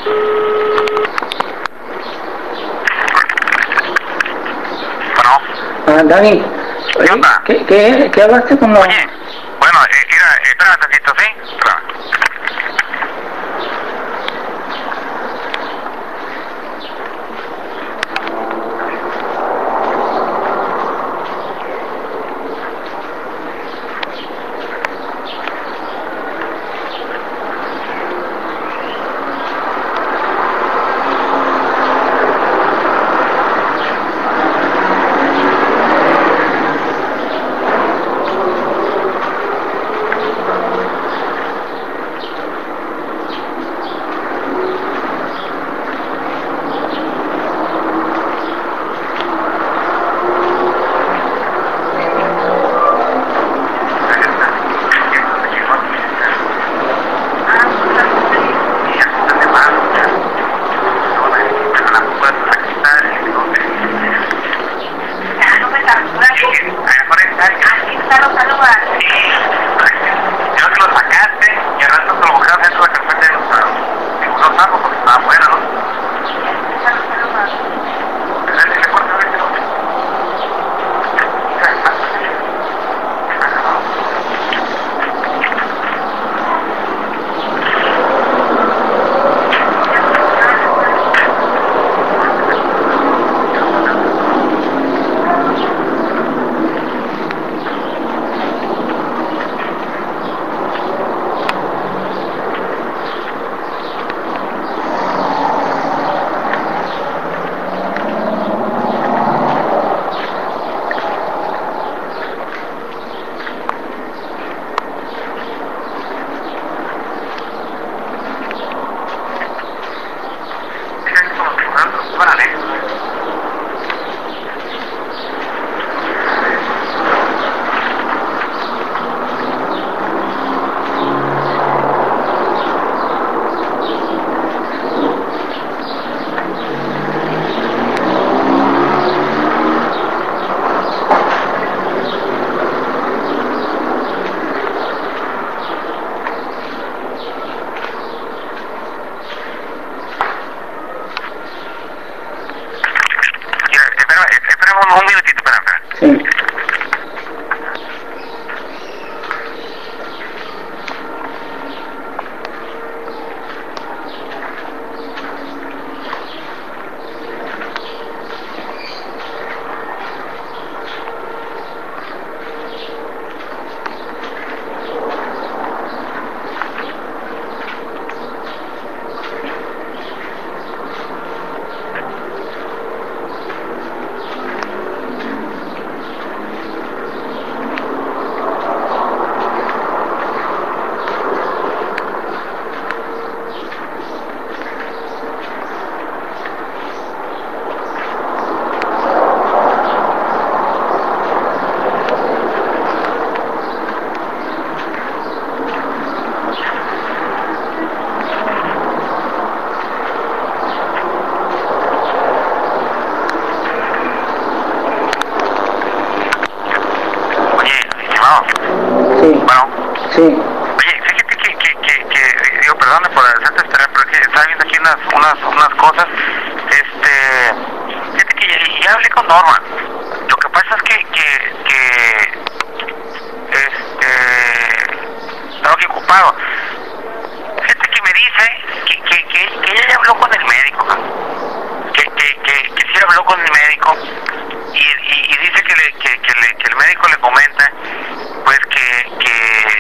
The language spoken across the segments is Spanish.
Bueno. Dani. ¿Qué onda? ¿Qué hablaste con la...? Oye, bueno, mira, espera un tantito, ¿sí? Espera. Un minutito, espera. Sí. Sí. Oye, fíjate que digo, perdón por hacerte esperar, pero que estaba viendo aquí unas cosas. Fíjate que ya hablé con Norma. Lo que pasa es que estaba aquí ocupado. Fíjate que me dice que ella ya habló con el médico, que sí habló con el médico y dice que el médico le comenta pues que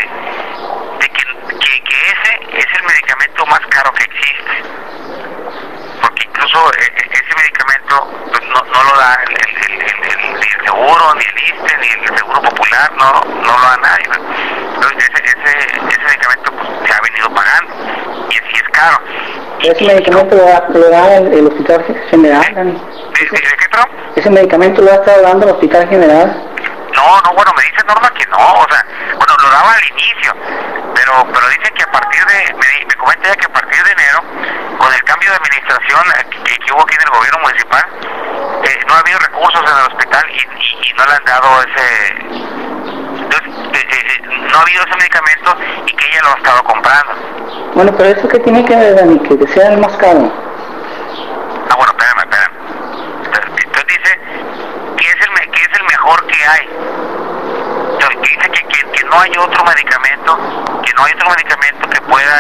ese es el medicamento más caro que existe, porque incluso ese medicamento pues, no lo da ni el seguro, ni el ISSSTE, ni el Seguro Popular, no lo da nadie, ¿no? Entonces ese medicamento pues, se ha venido pagando y así es caro. ¿Ese medicamento lo da el Hospital General, Dani? ¿De qué, Trump? ¿Ese medicamento lo ha estado dando el Hospital General? No, bueno, me dice Norma que no, o sea, bueno, lo daba al inicio, pero dicen que a partir de, me comenta ella que a partir de enero, con el cambio de administración que hubo aquí en el gobierno municipal, no ha habido recursos en el hospital y no le han dado entonces, no ha habido ese medicamento y que ella lo ha estado comprando. Bueno, pero eso qué tiene que ver, Dani, que sea el más caro. Ah, bueno, espérame. Entonces dice que es el mejor que hay. Entonces dice que no hay otro medicamento, que pueda,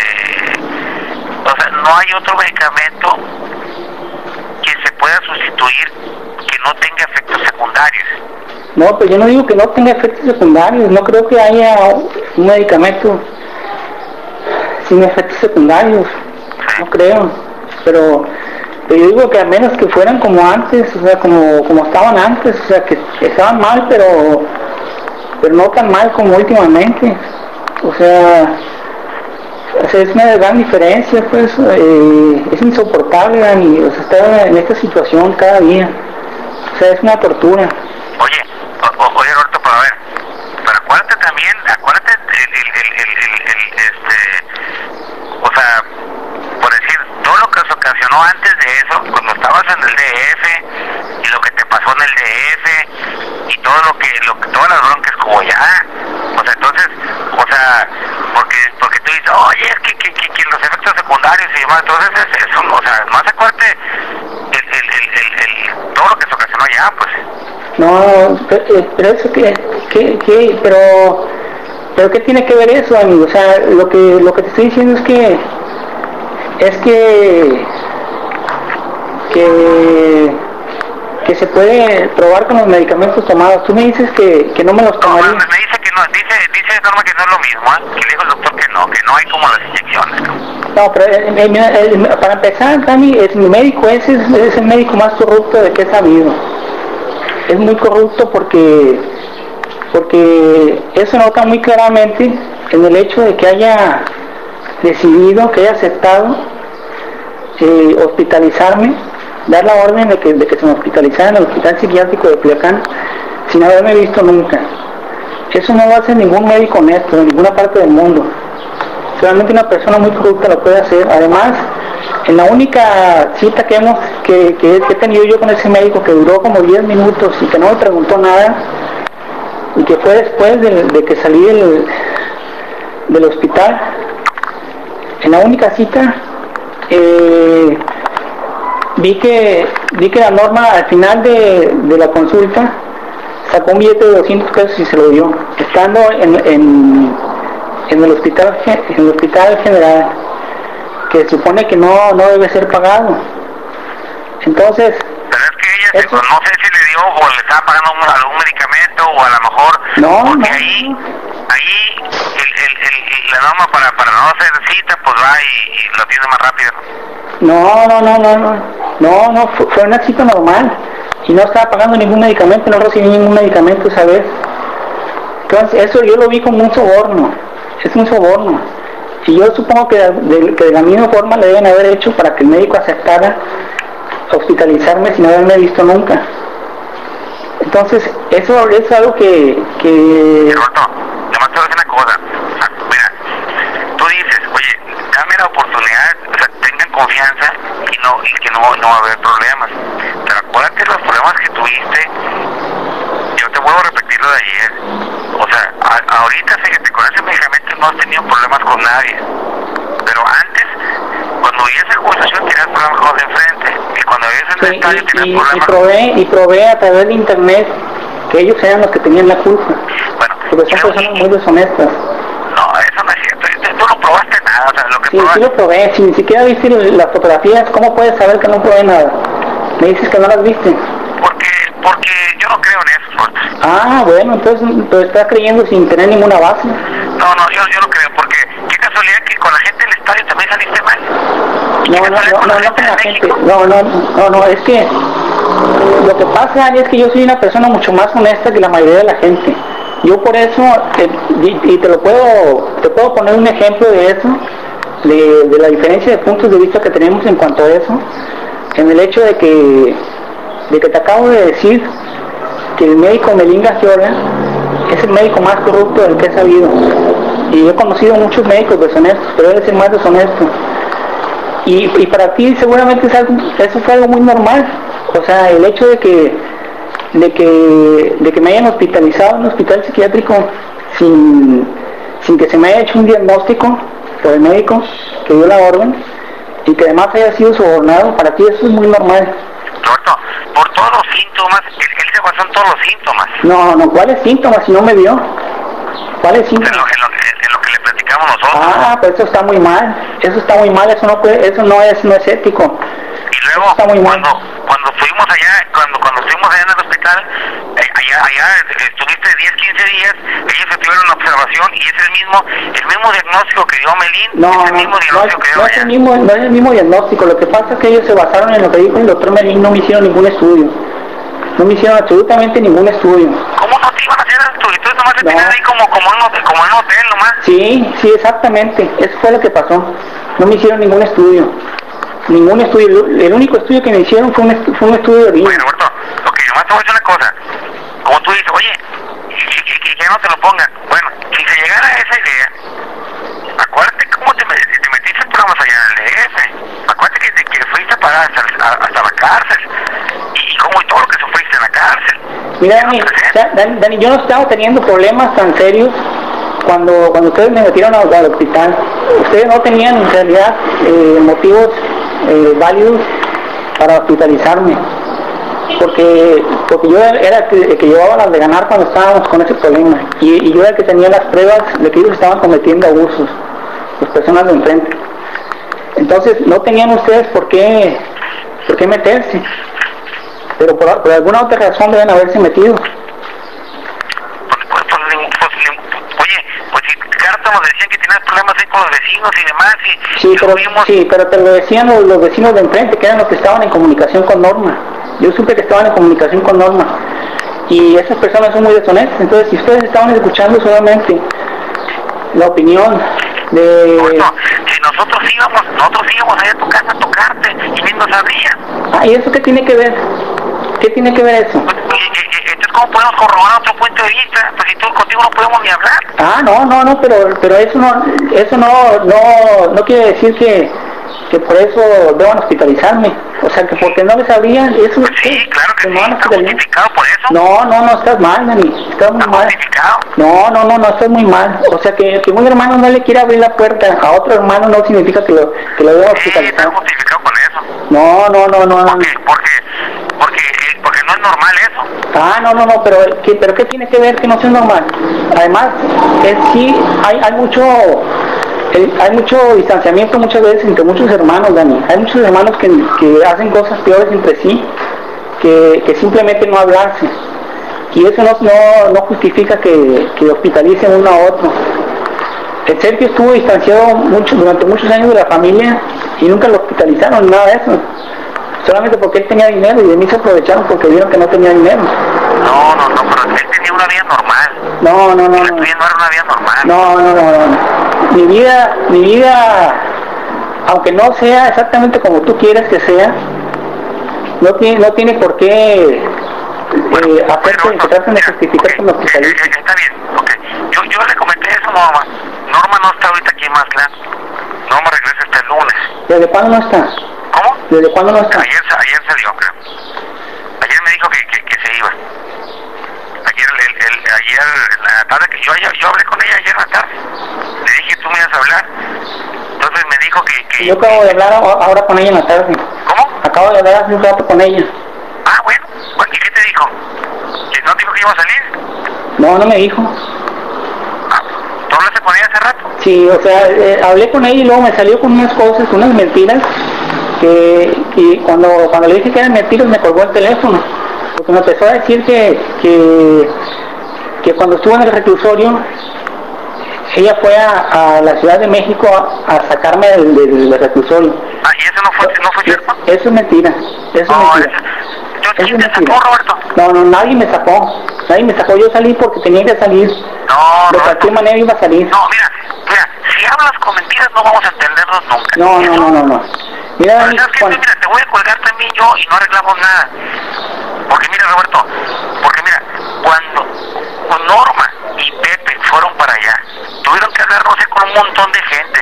o sea, no hay otro medicamento que se pueda sustituir que no tenga efectos secundarios. No, pues yo no digo que no tenga efectos secundarios, no creo que haya un medicamento sin efectos secundarios, no creo, pero yo digo que al menos que fueran como antes, o sea, como estaban antes, o sea, que estaban mal, pero no tan mal como últimamente, o sea, es una gran diferencia, pues, es insoportable, Dani, o sea, estar en esta situación cada día, o sea, es una tortura. Oye, Roberto, pero a ver, pero acuérdate o sea, por decir, todo lo que se ocasionó antes de eso, cuando estabas en el DF, y lo que te pasó en el DF, y todas las broncas como ya, o sea, entonces, o sea, porque tú dices, oye, es que los efectos secundarios y demás, entonces eso, o sea, no se acuerde todo lo que se ocasionó ya, pues. No, pero eso pero ¿qué tiene que ver eso, amigo? O sea, lo que te estoy diciendo es que se puede probar con los medicamentos tomados. Tú me dices que no me los tomaría. No, me dice que no, dice Norma que no es lo mismo, que le dijo el doctor que no hay como las inyecciones. No, pero para empezar, Dani, mi médico es el médico más corrupto de que he sabido. Es muy corrupto porque eso nota muy claramente en el hecho de que haya decidido, que haya aceptado hospitalizarme, dar la orden de que se me hospitalizara en el hospital psiquiátrico de Culiacán sin haberme visto nunca. Eso no lo hace ningún médico honesto en ninguna parte del mundo. Solamente una persona muy corrupta lo puede hacer. Además, en la única cita que he tenido yo con ese médico, que duró como 10 minutos y que no me preguntó nada, y que fue después de que salí del hospital, en la única cita vi que la Norma al final de la consulta sacó un billete de 200 pesos y se lo dio, estando en el hospital general, que supone que no debe ser pagado. Entonces, pero es que ella no sé si le dio o le estaba pagando algún medicamento, o a lo mejor porque ahí la norma para no hacer cita, pues va y lo tiene más rápido. No, fue una cita normal y no estaba pagando ningún medicamento, no recibí ningún medicamento esa vez. Entonces eso yo lo vi como un soborno, es un soborno, y yo supongo que de la misma forma le deben haber hecho para que el médico aceptara hospitalizarme sin haberme visto nunca. Entonces eso es algo que... Roberto, además te voy a decir una cosa, o sea, mira, tú dices, oye, dame la oportunidad, o sea, tengan confianza y que no va a haber problemas, pero acuérdate los problemas que tuviste. Yo te vuelvo a repetir lo de ayer, o sea, ahorita fíjate, con ese medicamento no has tenido problemas con nadie, pero antes, cuando veías la acusación tenías problemas con los de enfrente, y cuando veías el estadio tenías problemas. Y probé a través de internet que ellos eran los que tenían la culpa, bueno, porque son personas muy deshonestas. No, eso no es cierto, tú no probaste nada, o sea, lo que sí lo probé, si ni siquiera viste las fotografías, ¿cómo puedes saber que no probé nada? Me dices que no las viste. Porque yo no creo en eso, Roberto. Ah, bueno, entonces lo estás creyendo sin tener ninguna base. No, yo no creo, porque qué casualidad que con la gente del estadio también saliste mal. No con la gente. No, es que lo que pasa, Ari, es que yo soy una persona mucho más honesta que la mayoría de la gente. Yo por eso, y te puedo poner un ejemplo de eso, de la diferencia de puntos de vista que tenemos en cuanto a eso, en el hecho de que te acabo de decir que el médico Melinga Giola es el médico más corrupto del que he sabido, y he conocido muchos médicos deshonestos, pero él es el más deshonesto, y para ti seguramente eso fue algo muy normal, o sea, el hecho de que me hayan hospitalizado en un hospital psiquiátrico sin que se me haya hecho un diagnóstico, por el médico que dio la orden y que además haya sido sobornado, para ti eso es muy normal. Roberto, por todos los síntomas, él se basó en todos los síntomas. No, ¿cuáles síntomas si no me vio? ¿Cuáles síntomas? En lo que le platicamos nosotros. Ah, pues eso está muy mal, eso no puede, eso no es ético. Y luego, cuando fuimos allá, cuando estuvimos allá en el hospital, allá estuviste 10, 15 días, ellos estuvieron en observación y es el mismo diagnóstico que dio Melín, no es el mismo diagnóstico. Lo que pasa es que ellos se basaron en lo que dijo el doctor Melín, no me hicieron ningún estudio. No me hicieron absolutamente ningún estudio. ¿Cómo no te iban a hacer el estudio? Entonces nomás se tenían ahí como en un hotel nomás. Sí, exactamente. Eso fue lo que pasó. No me hicieron ningún estudio. Ningún estudio. El único estudio que me hicieron fue un estudio de orina. Bueno, Roberto, ok, nomás te voy a decir una cosa. Como tú dices, oye, que ya no te lo pongan. Bueno, si se llegara a esa idea, acuérdate cómo te metiste en programas allá en el DF. Acuérdate que fuiste a parar hasta la cárcel. Y todo lo que sufriste en la cárcel. Mira, Dani, yo no estaba teniendo problemas tan serios cuando ustedes me metieron al hospital. Ustedes no tenían en realidad motivos válidos para hospitalizarme, porque yo era el que llevaba las de ganar cuando estábamos con ese problema, y yo era el que tenía las pruebas de que ellos estaban cometiendo abusos, las personas de enfrente. Entonces no tenían ustedes por qué meterse, pero por alguna otra razón deben haberse metido. Pues si Carta nos decían que tenías problemas ahí con los vecinos y demás, sí, pero te lo decían los vecinos de enfrente, que eran los que estaban en comunicación con Norma. Yo supe que estaban en comunicación con Norma, y esas personas son muy deshonestas. Entonces, si ustedes estaban escuchando solamente la opinión de... Bueno, si nosotros íbamos allá a tu casa a tocarte y ni nos sabrían. ¿Y eso qué tiene que ver? ¿Qué tiene que ver eso? Entonces, ¿cómo podemos corroborar otro punto de vista? Pues si tú contigo no podemos ni hablar. No, pero eso no quiere decir que por eso deban hospitalizarme. O sea, que porque no les habrían, eso pues sí, claro que sí, ¿está justificado por eso? No, estás mal, Dani, estás muy mal. ¿Justificado? No, estás muy mal. O sea, que un hermano no le quiera abrir la puerta a otro hermano no significa que lo deba hospitalizar. Sí, está justificado con eso. No. Porque no es normal eso. No, pero ¿qué tiene que ver que no sea normal? Además, sí, hay mucho distanciamiento muchas veces entre muchos hermanos, Dani. Hay muchos hermanos que hacen cosas peores entre sí, que simplemente no hablarse. Y eso no justifica que hospitalicen uno a otro. El Sergio estuvo distanciado durante muchos años de la familia y nunca lo hospitalizaron, nada de eso. Solamente porque él tenía dinero, y de mí se aprovecharon porque vieron que no tenía dinero. No, pero él tenía una vida normal. No. No era una vida normal. No. Mi vida, aunque no sea exactamente como tú quieres que sea, no tiene por qué hacerte traten de justificar como hospitalista. Está bien, ok. Yo le comenté eso a Norma. Norma no está ahorita aquí en Mazatlán. Norma regresa hasta el lunes. ¿Desde cuándo no está? ¿Cómo? ¿Desde cuándo no está? Ayer salió, creo. Ayer me dijo que se iba. Ayer en la tarde, que yo hablé con ella ayer en la tarde. Le dije, tú me ibas a hablar. Entonces me dijo que yo acabo de hablar ahora con ella en la tarde. ¿Cómo? Acabo de hablar hace un rato con ella. Bueno, ¿y qué te dijo? ¿Que no dijo que iba a salir? No me dijo. ¿Tú hablaste con ella hace rato? Sí, o sea, hablé con ella y luego me salió con unas cosas, con unas mentiras, y cuando le dije que eran mentiras me colgó el teléfono, porque me empezó a decir que cuando estuvo en el reclusorio, ella fue a la Ciudad de México a sacarme del reclusorio. ¿Y eso no fue cierto? Eso es mentira, eso es mentira. Entonces, ¿quién te sacó, Roberto? No, nadie me sacó. Yo salí porque tenía que salir. De cualquier manera iba a salir. No, mira, si hablas con mentiras no vamos a entendernos nunca. No. Mira, Dani, ¿sabes qué? Mira, te voy a colgar también yo y no arreglamos nada. Porque mira, Roberto, cuando Norma y Pepe fueron para allá, tuvieron que hablar, no sé, con un montón de gente.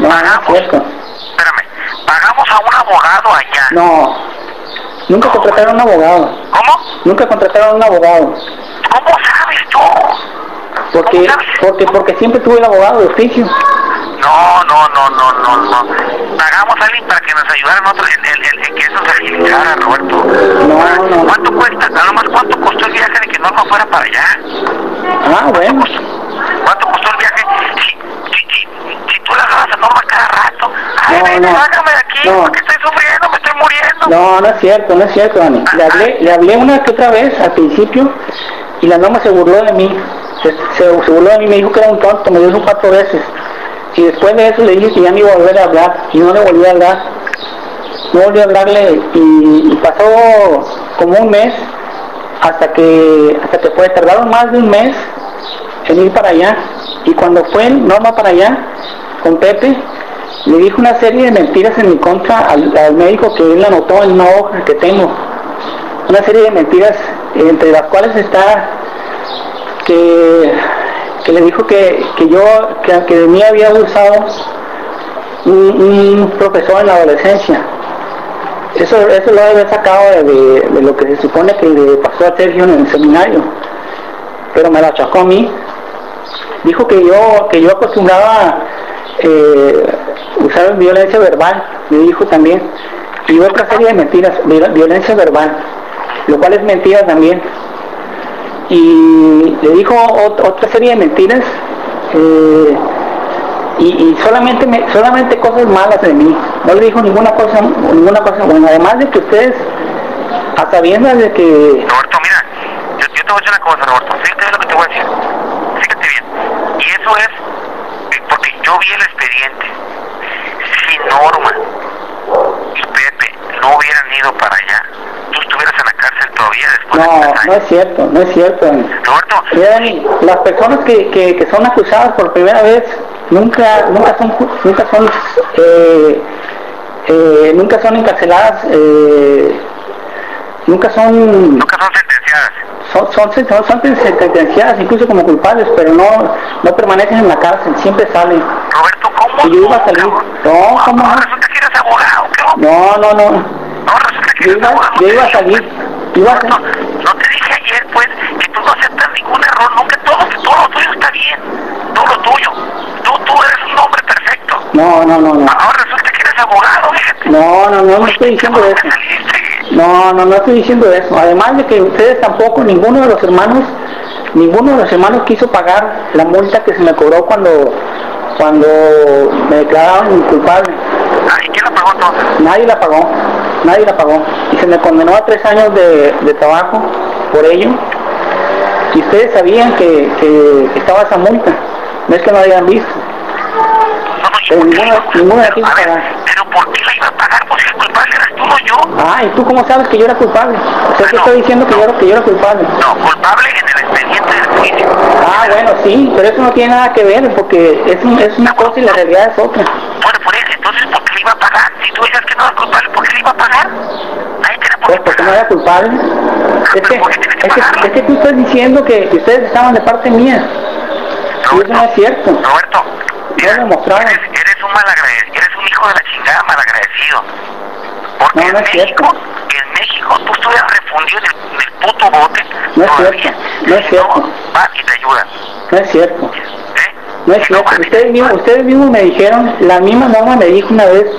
Pagamos a un abogado allá. Nunca contrataron a un abogado. ¿Cómo? Nunca contrataron a un abogado. ¿Cómo sabes tú? Porque siempre tuve el abogado de oficio. No. Pagamos a alguien para que nos ayudara a nosotros en que eso se agilizara, Roberto. No. ¿Cuánto cuesta? Nada más, ¿cuánto costó el viaje de que Norma fuera para allá? Bueno. ¿Cuánto costó el viaje? Si tú le agarras a Norma cada rato, sácame de aquí, porque estoy sufriendo, me estoy muriendo. No es cierto, Dani. Le hablé una que otra vez al principio y la Norma se burló de mí. Se burló de mí, me dijo que era un tonto, me dijo 4 veces. Y después de eso le dije que ya no iba a volver a hablar, y no le volví a hablar. No volví a hablarle y pasó como un mes hasta que tardaron más de un mes en ir para allá. Y cuando fue Norma para allá con Pepe, le dijo una serie de mentiras en mi contra al médico, que él anotó en una hoja que tengo. Una serie de mentiras, entre las cuales está que le dijo que de mí había abusado un profesor en la adolescencia. Eso lo había sacado de lo que se supone que le pasó a Sergio en el seminario, pero me lo achacó a mí. Dijo que yo acostumbraba usar violencia verbal, me dijo también, y otra serie de mentiras, violencia verbal, lo cual es mentira también. Y le dijo otra serie de mentiras, y solamente cosas malas de mí. No le dijo ninguna cosa buena. Además de que ustedes, a sabiendas de que... Roberto, mira, yo te voy a decir una cosa, Roberto, fíjate lo que te voy a decir, fíjate bien, y eso es porque yo vi el expediente. Si Norma y Pepe no hubieran ido para allá, tú estuvieras en la cárcel todavía después de 3 años. No es cierto. Roberto, Dani, las personas que son acusadas por primera vez nunca son encarceladas, nunca son sentenciadas. Son sentenciadas incluso como culpables, pero no permanecen en la cárcel, siempre salen. Roberto, ¿cómo? Y yo iba a salir. ¿Cómo? Resulta que eres abogado, ¿qué? No, resulta que eres abogado. Yo iba a salir. No te dije ayer, pues, que tú no aceptas ningún error, nunca todo lo tuyo está bien, todo lo tuyo. Tú eres un hombre perfecto. No. Ahora resulta que eres abogado, fíjate. No estoy diciendo eso. No estoy diciendo eso. Además de que ustedes tampoco, ninguno de los hermanos quiso pagar la multa que se me cobró cuando me declararon culpable. ¿Y quién la pagó entonces? Nadie la pagó. Y se me condenó a 3 años de trabajo por ello. Y ustedes sabían que estaba esa multa. No es que no la habían visto. Pero ninguno la quiso pagar. ¿Pero por qué la iba a pagar? Pues el culpable eras tú, no yo. ¿Y tú cómo sabes que yo era culpable? ¿Usted qué está diciendo que yo era culpable? No, culpable en el expediente del juicio. Bueno, sí, pero eso no tiene nada que ver, porque es una cosa y la realidad es otra. Bueno, por eso, entonces, ¿por qué le iba a pagar? Si tú dices que no era culpable, ¿por qué le iba a pagar? Nadie tiene por qué pagar. Porque no era culpable. Es que tú estás diciendo que ustedes estaban de parte mía. Y eso no es cierto. Roberto, no lo mostraron. Eres un malagradecido, eres un hijo de la chingada malagradecido. Porque no es cierto. En México tú estuvieras refundido en el puto bote. No es cierto. No es cierto. Va y te ayudan. No es cierto. No es cierto. Ustedes mismos me dijeron, la misma Norma me dijo una vez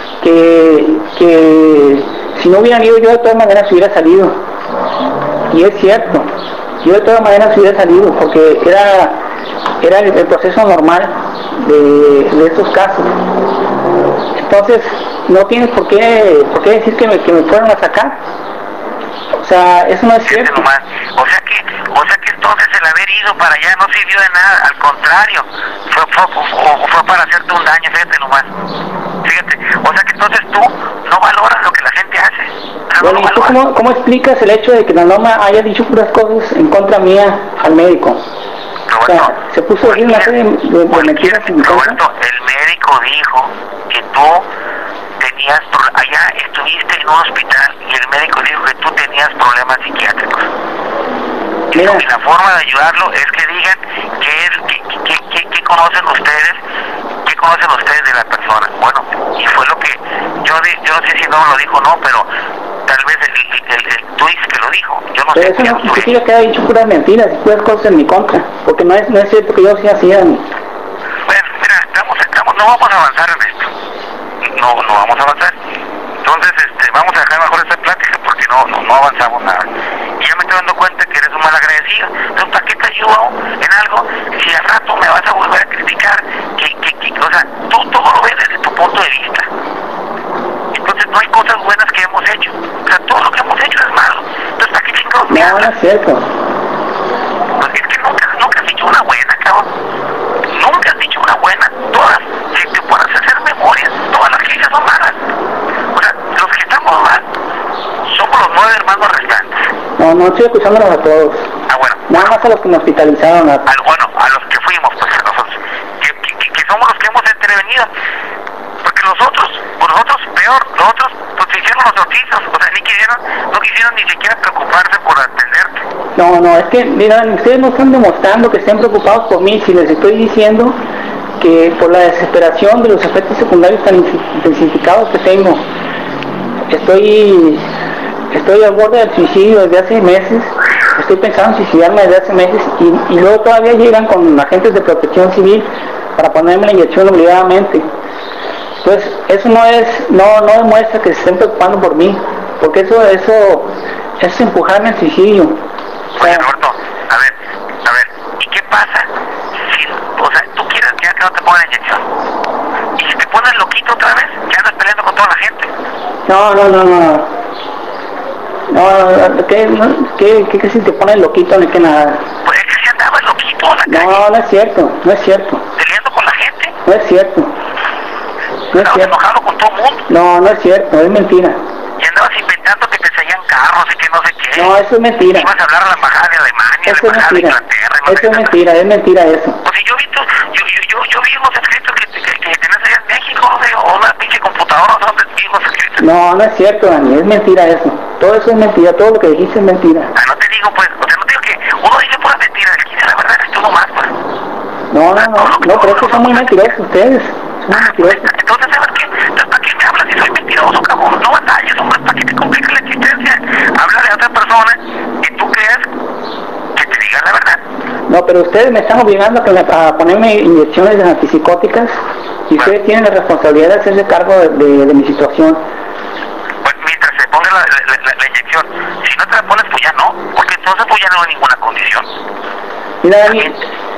que si no hubieran ido yo de todas maneras hubiera salido. Y es cierto. Yo de todas maneras hubiera salido porque era el proceso normal de estos casos. Entonces no tienes por qué decir que me fueron a sacar. O sea, eso no es cierto. O sea que entonces el haber ido para allá no sirvió de nada, al contrario, fue para hacerte un daño, fíjate nomás. Fíjate, o sea que entonces tú no valoras lo que la gente hace. Bueno, ¿y tú cómo explicas el hecho de que la Norma haya dicho puras cosas en contra mía al médico? Roberto, o sea, se puso a decir una serie de mentiras en mi contra. Roberto, el médico dijo que tú allá estuviste en un hospital y el médico dijo que tú tenías problemas psiquiátricos. Mira. Y la forma de ayudarlo es que digan qué conocen ustedes de la persona. Bueno, y fue lo que yo no sé si no lo dijo o no, pero tal vez tú dices que lo dijo. Yo no pero sé. Eso no significa que haya dicho puras mentiras y puras cosas en mi contra, porque no es cierto que yo sí hacía. Bueno, mira, estamos no vamos a avanzar en esto. No vamos a avanzar. Entonces, vamos a dejar mejor esta plática porque no avanzamos nada. Y ya me estoy dando cuenta que eres un mal agradecido. Entonces, ¿para qué te ayudo en algo si al rato me vas a volver a criticar? O sea, tú todo lo ves desde tu punto de vista. Entonces, no hay cosas buenas que hemos hecho. O sea, todo lo que hemos hecho es malo. Entonces, ¿para qué chingados me hablas? No es cierto. Pues es que nunca has dicho una buena, cabrón. Nunca has dicho una buena. Todas, si te pones a hacer memoria, todas las que dices son malas. O sea, los que estamos mal somos los 9 hermanos restantes. No estoy acusándolos a todos. Ah, bueno. Nada más a los que me hospitalizaron. Bueno, a los que fuimos, pues a nosotros. Que somos los que hemos intervenido. Porque los otros peor, los otros pues se hicieron los sortizos. O sea, no quisieron ni siquiera preocuparse por atenderte. No, es que, mira, ustedes no están demostrando que estén preocupados por mí. Si les estoy diciendo que por la desesperación de los efectos secundarios tan intensificados que tengo, estoy al borde del suicidio desde hace meses, estoy pensando en suicidarme desde hace meses y luego todavía llegan con agentes de protección civil para ponerme la inyección obligadamente. Entonces, eso no demuestra que se estén preocupando por mí, porque eso es empujarme al suicidio. Oye, Roberto, a ver, ¿y qué pasa si, o sea, tú quieres ya que no te pongan la inyección? Y si te pones loquito otra vez, ya andas peleando con toda la gente. ¿Qué si te pones loquito ni que nada? Pues es que si andabas loquito en la calle. No es cierto. Peleando con la gente. No es cierto. Estabas enojado con todo el mundo. No es cierto, es mentira. Y andabas inventando que te salían carros y que no sé qué. No, eso es mentira. Ibas a hablar a la embajada de Alemania, a la embajada de Inglaterra. Eso es mentira eso. Pues si yo vi unos escritos que tenías allá en México, o una pinche computadora, ¿dónde vi unos escritos? No es cierto, Dani, es mentira eso. Todo eso es mentira, todo lo que dijiste es mentira. No te digo, pues, o sea, no te digo que uno dice pura mentira, el que dice la verdad es tú nomás, pues. No, pero es que son muy mentirosos ustedes. Entonces, ¿sabes qué? Entonces, ¿para qué me hablas si soy mentiroso, cabrón? No batalles, hombre, ¿para qué te complica la existencia? Háblale a otra persona que tú creas que te diga la verdad. No, pero ustedes me están obligando a ponerme inyecciones de antipsicóticas y ustedes tienen la responsabilidad de hacerse cargo de mi situación. Pues mientras se ponga la inyección, si no te la pones, pues ya no, porque entonces pues ya no hay ninguna condición. Mira, Dani,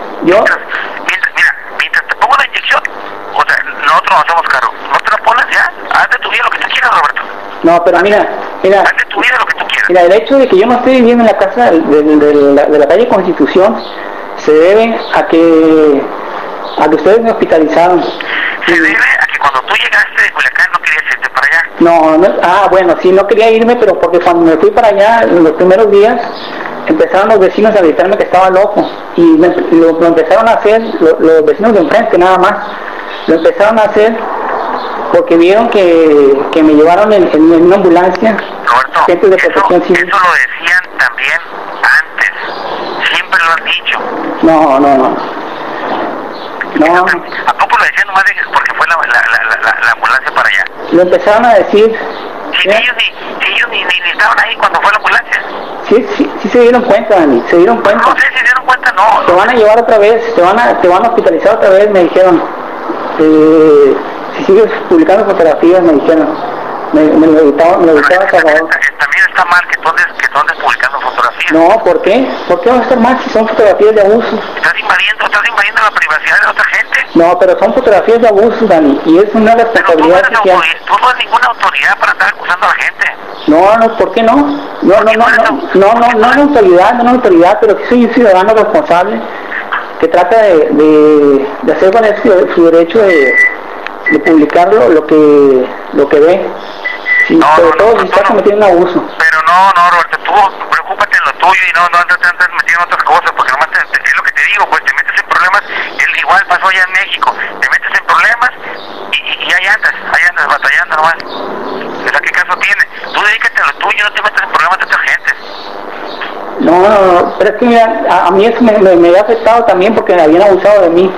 mientras te pongo la inyección, o sea, nosotros nos hacemos cargo. No te la pones ya, haz de tu vida lo que tú quieras, Roberto. No, pero mira. Haz de tu vida lo que tú quieras. Mira, el hecho de que yo no esté viviendo en la casa de la calle Constitución se debe a que ustedes me hospitalizaron. Se debe a que cuando tú llegaste de Culiacán no querías irte para allá. Bueno, sí, no quería irme, pero porque cuando me fui para allá, en los primeros días, empezaron los vecinos a gritarme que estaba loco. Y lo empezaron a hacer los vecinos de enfrente, nada más. Lo empezaron a hacer porque vieron que me llevaron en una ambulancia. Roberto, gente de protección civil. Eso lo decían también antes. Siempre lo han dicho. No. ¿A poco lo decían nomás porque fue la ambulancia para allá? Lo empezaron a decir. Si ellos ni estaban ahí cuando fue la ambulancia. Sí se dieron cuenta, Dani, se dieron cuenta. No sé si se dieron cuenta, no. Te van a llevar otra vez, te van a hospitalizar otra vez, me dijeron. Si sigues publicando fotografías, me dijeron. Me lo editaba Salvador. También está mal que tú andes publicando fotografías. No, ¿por qué? ¿Por qué va a estar mal si son fotografías de abuso? Estás invadiendo la privacidad de otra gente. No, pero son fotografías de abuso, Dani, y es una responsabilidad social. Tú no eres ninguna autoridad para andar acusando a la gente. No, ¿por qué no? No autoridad, pero que soy un ciudadano responsable que trata de hacer valer su derecho de publicar lo que ve. Sí, sobre todo si está cometiendo un abuso. Pero no, Roberto, tú preocúpate en lo tuyo y no andes metiendo otras cosas, porque nomás es lo que te digo, pues te metes en problemas, igual pasó allá en México, te metes en problemas y ahí andas batallando nomás. O sea, ¿qué caso tiene? Tú dedícate a lo tuyo, no te metas en problemas de otra gente. No, pero es que mira, a mí eso me había afectado también porque me habían abusado de mí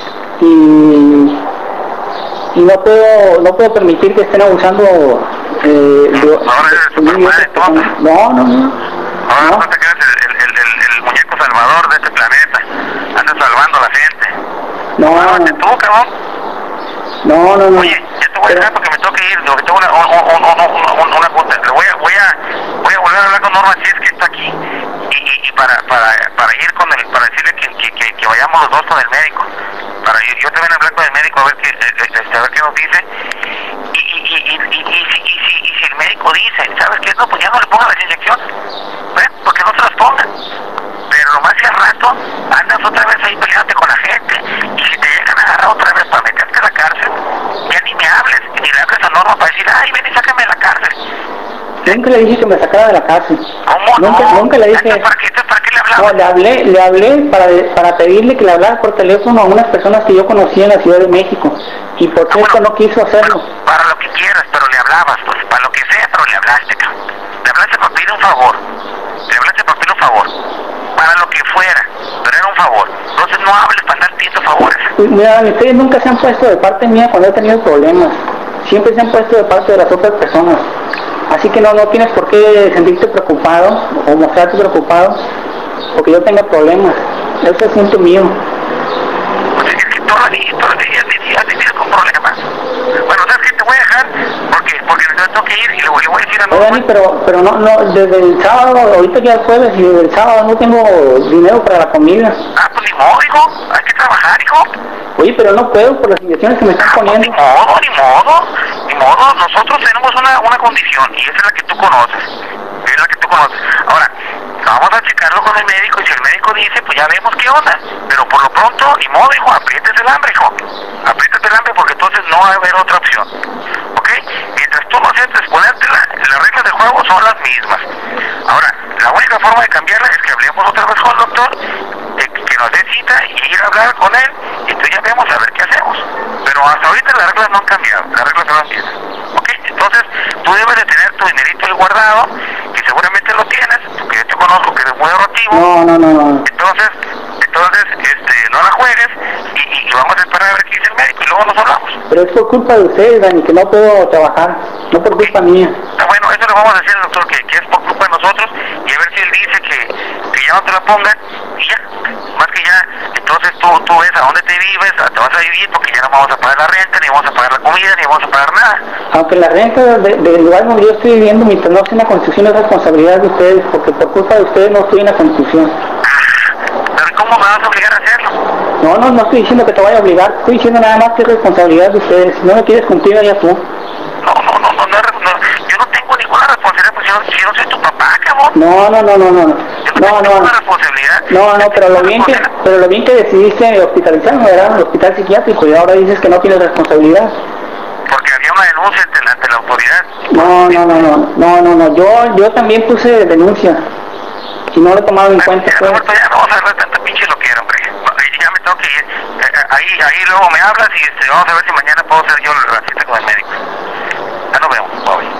y no puedo permitir que estén abusando ahora eres Superman, entonces. No. Ahora no te creas el muñeco salvador de este planeta. Andas salvando a la gente. No. Tú, cabrón. Oye, ya te voy a dejar porque me tengo que ir, porque tengo una junta. Voy a volver a hablar con Norma si es que está aquí y para ir con él, para decirle que vayamos los dos con el médico. Yo también hablar con el médico a ver qué nos dice. Y si el médico dice, ¿sabes qué? No, pues ya no le pongan las inyecciones, ¿ves? Porque no se las pongan. Pero nomás si al rato andas otra vez ahí peleándote con la gente, y si te llegan a agarrar otra vez para meterte a la cárcel, ya ni me hables, ni le hables a Norma para decir, ay, ven y sácame de la cárcel. Nunca le dije que me sacara de la cárcel. ¿Cómo Nunca le dije. ¿Para qué le hablabas? No, le hablé para pedirle que le hablara por teléfono a unas personas que yo conocía en la Ciudad de México, y por cierto no quiso hacerlo. Bueno, para lo que quieras, pero le hablabas, pues, para lo que sea, pero le hablaste, cabrón. Le hablaste para pedir un favor. Para lo que fuera, pero era un favor. Entonces no hables para estar pidiendo favores. Mira, ustedes nunca se han puesto de parte mía cuando he tenido problemas. Siempre se han puesto de parte de las otras personas. Así que no tienes por qué sentirte preocupado o mostrarte preocupado porque yo tenga problemas. Eso es asunto mío. Pues es que todos los días vivido con problemas. Bueno, ¿sabes qué? Te voy a dejar porque me tengo que ir y le voy a decir a Norma. Dani, pero no, desde el sábado, ahorita ya es jueves y desde el sábado no tengo dinero para la comida. Ah, pues ni modo, hijo. Hay que trabajar, hijo. Oye, pero no puedo por las inyecciones que me están poniendo. Ni modo. Nosotros tenemos una condición y esa es la que tú conoces. Ahora, vamos a checarlo con el médico y si el médico dice, pues ya vemos qué onda. Pero por lo pronto, ni modo, hijo, aprietes el hambre, hijo. Aprietes el hambre porque entonces no va a haber otra opción. ¿Ok? Mientras tú no aceptes ponértela, las reglas del juego son las mismas. Ahora, la única forma de cambiarla es que hablemos otra vez con el doctor, que nos dé cita y ir a hablar con él, y entonces ya vemos a ver qué hacemos. Pero hasta ahorita las reglas no han cambiado, las reglas son las mismas. ¿Ok? Entonces, tú debes de tener tu dinerito ahí guardado, que seguramente lo tienes, porque yo te conozco que eres muy ahorrativo. No. Entonces, no la juegues y vamos a esperar a ver qué dice el médico y luego nos hablamos. Pero es por culpa de ustedes, Dani, que no puedo trabajar, no por culpa mía. Bueno, eso le vamos a decir al doctor que es por culpa de nosotros y a ver si él dice que ya no te la pongan y ya, más que ya, entonces tú ves a dónde te vives, te vas a vivir porque ya no vamos a pagar la renta, ni vamos a pagar la comida, ni vamos a pagar nada. Aunque la renta del lugar donde yo estoy viviendo, mientras no esté en la construcción, es responsabilidad de ustedes, porque por culpa de ustedes no estoy en la construcción. ¿Pero cómo me vas a obligar a hacerlo? No estoy diciendo que te vaya a obligar, estoy diciendo nada más que es responsabilidad de ustedes. Si no lo quieres cumplir, allá tú. No, yo no tengo ninguna responsabilidad, pues yo no soy tu papá, cabrón. No. Yo no tengo ninguna responsabilidad. No, pero lo bien que decidiste hospitalizarme, ¿verdad? El hospital psiquiátrico, y ahora dices que no tienes responsabilidad. Porque había una denuncia ante la autoridad. No, yo también puse denuncia y no lo he tomado en cuenta. Ya, Roberto, ya no vamos a hablar tanta pinche lo quiero, hombre. Ya me tengo que ir. Ahí luego me hablas y vamos a ver si mañana puedo hacer yo la cita con el médico. Ya nos vemos, bye.